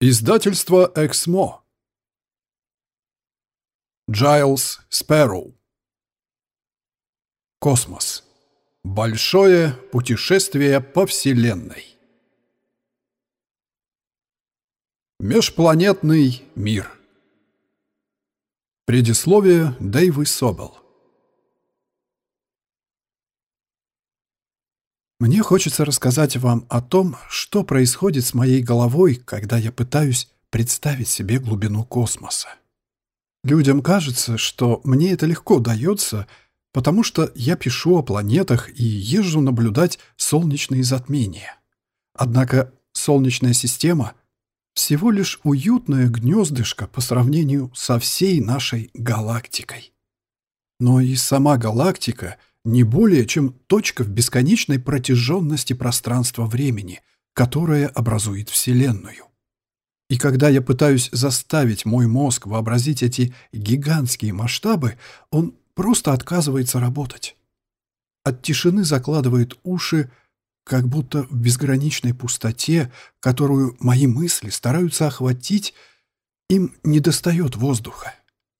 Издательство «Эксмо». Джайлз Спэрроу. Космос. Большое путешествие по Вселенной. Межпланетный мир. Предисловие Дэйвы Собел. Мне хочется рассказать вам о том, что происходит с моей головой, когда я пытаюсь представить себе глубину космоса. Людям кажется, что мне это легко дается, потому что я пишу о планетах и езжу наблюдать солнечные затмения. Однако Солнечная система — всего лишь уютное гнездышко по сравнению со всей нашей галактикой. Но и сама галактика — не более чем точка в бесконечной протяженности пространства-времени, которая образует Вселенную. И когда я пытаюсь заставить мой мозг вообразить эти гигантские масштабы, он просто отказывается работать. От тишины закладывает уши, как будто в безграничной пустоте, которую мои мысли стараются охватить, им недостает воздуха.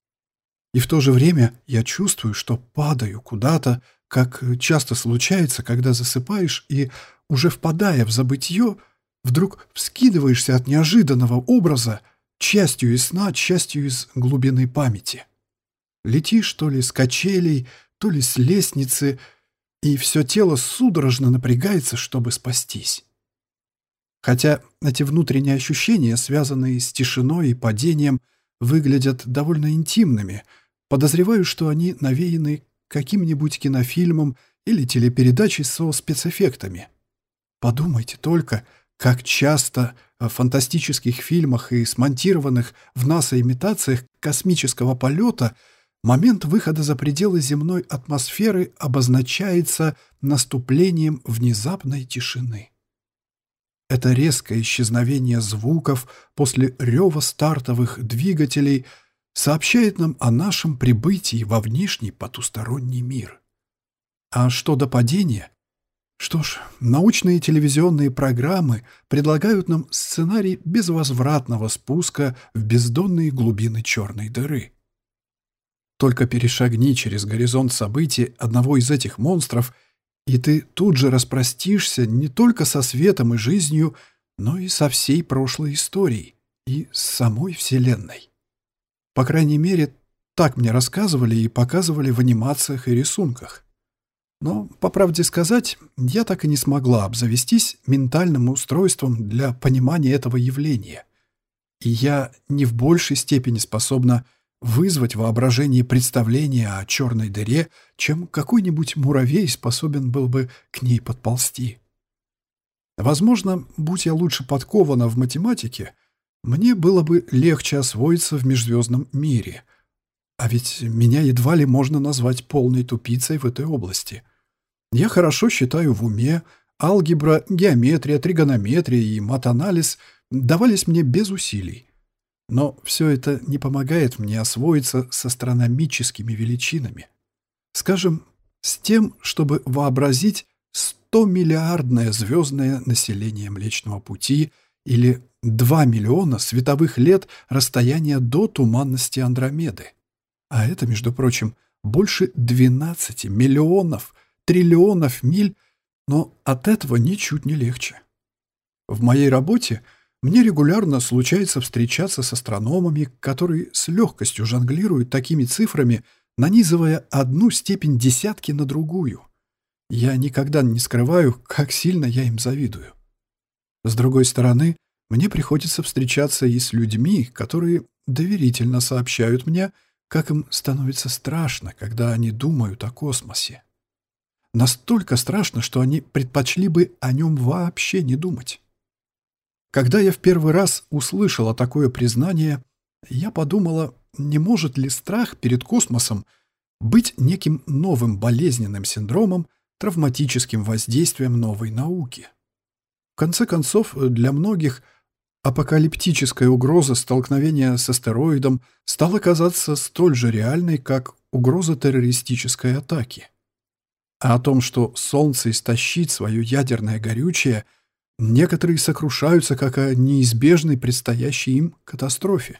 И в то же время я чувствую, что падаю куда-то, как часто случается, когда засыпаешь и, уже впадая в забытье, вдруг вскидываешься от неожиданного образа, частью из сна, частью из глубины памяти. Летишь то ли с качелей, то ли с лестницы, и все тело судорожно напрягается, чтобы спастись. Хотя эти внутренние ощущения, связанные с тишиной и падением, выглядят довольно интимными, подозреваю, что они навеяны каким-нибудь кинофильмом или телепередачей со спецэффектами. Подумайте только, как часто в фантастических фильмах и смонтированных в НАСА имитациях космического полета момент выхода за пределы земной атмосферы обозначается наступлением внезапной тишины. Это резкое исчезновение звуков после рева стартовых двигателей сообщает нам о нашем прибытии во внешний потусторонний мир. А что до падения? Что ж, научные телевизионные программы предлагают нам сценарий безвозвратного спуска в бездонные глубины черной дыры. Только перешагни через горизонт событий одного из этих монстров, и ты тут же распростишься не только со светом и жизнью, но и со всей прошлой историей и с самой Вселенной. По крайней мере, так мне рассказывали и показывали в анимациях и рисунках. Но, по правде сказать, я так и не смогла обзавестись ментальным устройством для понимания этого явления. И я не в большей степени способна вызвать воображение представления о черной дыре, чем какой-нибудь муравей способен был бы к ней подползти. Возможно, будь я лучше подкована в математике, мне было бы легче освоиться в межзвездном мире. А ведь меня едва ли можно назвать полной тупицей в этой области. Я хорошо считаю в уме, алгебра, геометрия, тригонометрия и матанализ давались мне без усилий. Но все это не помогает мне освоиться с астрономическими величинами. Скажем, с тем, чтобы вообразить 100-миллиардное звездное население Млечного Пути или 2 миллиона световых лет расстояния до туманности Андромеды. А это, между прочим, больше 12 миллионов, триллионов миль, но от этого ничуть не легче. В моей работе мне регулярно случается встречаться с астрономами, которые с легкостью жонглируют такими цифрами, нанизывая одну степень десятки на другую. Я никогда не скрываю, как сильно я им завидую. С другой стороны, мне приходится встречаться и с людьми, которые доверительно сообщают мне, как им становится страшно, когда они думают о космосе. Настолько страшно, что они предпочли бы о нем вообще не думать. Когда я в первый раз услышала такое признание, я подумала, не может ли страх перед космосом быть неким новым болезненным синдромом, травматическим воздействием новой науки. В конце концов, для многих апокалиптическая угроза столкновения с астероидом стала казаться столь же реальной, как угроза террористической атаки. А о том, что Солнце истощит свое ядерное горючее, Некоторые сокрушаются как о неизбежной предстоящей им катастрофе.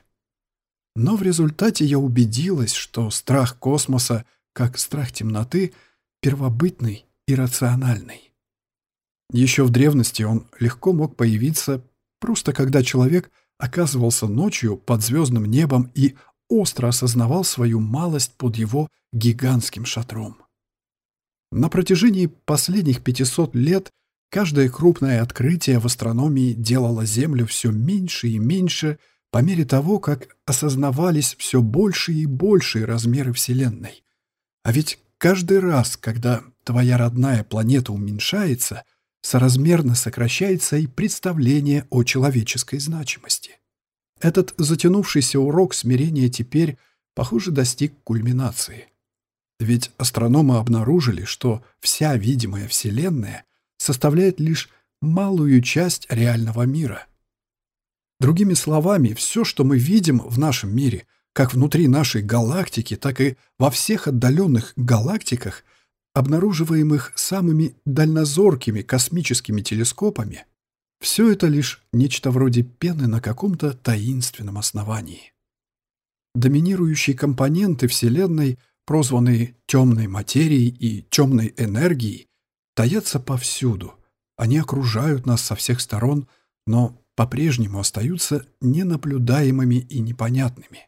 Но в результате я убедилась, что страх космоса, как страх темноты, первобытный и рациональный. Еще в древности он легко мог появиться, просто когда человек оказывался ночью под звездным небом и остро осознавал свою малость под его гигантским шатром. На протяжении последних 500 лет каждое крупное открытие в астрономии делало Землю все меньше и меньше по мере того, как осознавались все большие и большие размеры Вселенной. А ведь каждый раз, когда твоя родная планета уменьшается, соразмерно сокращается и представление о человеческой значимости. Этот затянувшийся урок смирения теперь, похоже, достиг кульминации. Ведь астрономы обнаружили, что вся видимая Вселенная составляет лишь малую часть реального мира. Другими словами, все, что мы видим в нашем мире, как внутри нашей галактики, так и во всех отдаленных галактиках, обнаруживаемых самыми дальнозоркими космическими телескопами, все это лишь нечто вроде пены на каком-то таинственном основании. Доминирующие компоненты Вселенной, прозванные темной материей и темной энергией, таятся повсюду. Они окружают нас со всех сторон, но по-прежнему остаются ненаблюдаемыми и непонятными.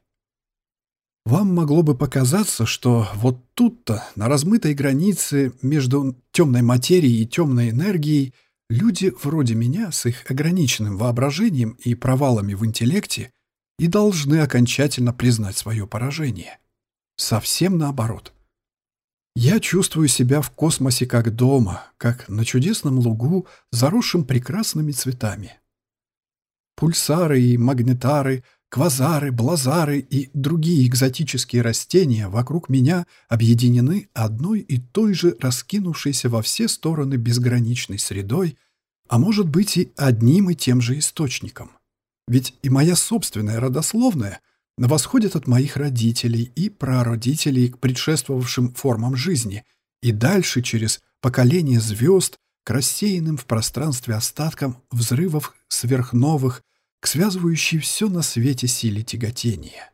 Вам могло бы показаться, что вот тут-то, на размытой границе между темной материей и темной энергией, люди вроде меня с их ограниченным воображением и провалами в интеллекте и должны окончательно признать свое поражение. Совсем наоборот. Я чувствую себя в космосе как дома, как на чудесном лугу, заросшем прекрасными цветами. Пульсары и магнетары, квазары, блазары и другие экзотические растения вокруг меня объединены одной и той же раскинувшейся во все стороны безграничной средой, а может быть и одним и тем же источником. Ведь и моя собственная родословная восходит от моих родителей и прародителей к предшествовавшим формам жизни и дальше через поколения звезд к рассеянным в пространстве остаткам взрывов сверхновых, к связывающей все на свете силе тяготения.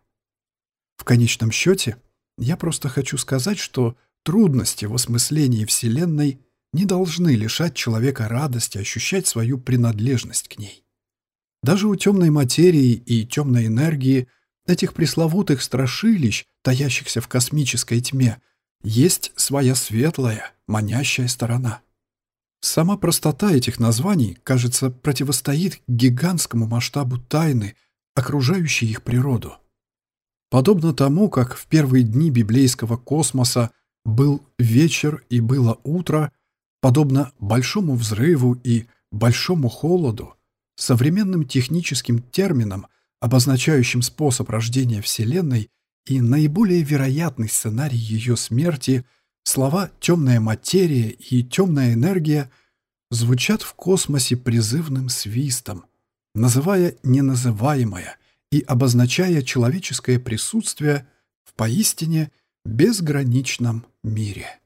В конечном счете, я просто хочу сказать, что трудности в осмыслении Вселенной не должны лишать человека радости ощущать свою принадлежность к ней. Даже у темной материи и темной энергии, этих пресловутых страшилищ, таящихся в космической тьме, есть своя светлая, манящая сторона. Сама простота этих названий, кажется, противостоит гигантскому масштабу тайны, окружающей их природу. Подобно тому, как в первые дни библейского космоса был вечер и было утро, подобно большому взрыву и большому холоду, современным техническим терминам, обозначающим способ рождения Вселенной и наиболее вероятный сценарий ее смерти, слова «темная материя» и «темная энергия» звучат в космосе призывным свистом, называя неназываемое и обозначая человеческое присутствие в поистине безграничном мире.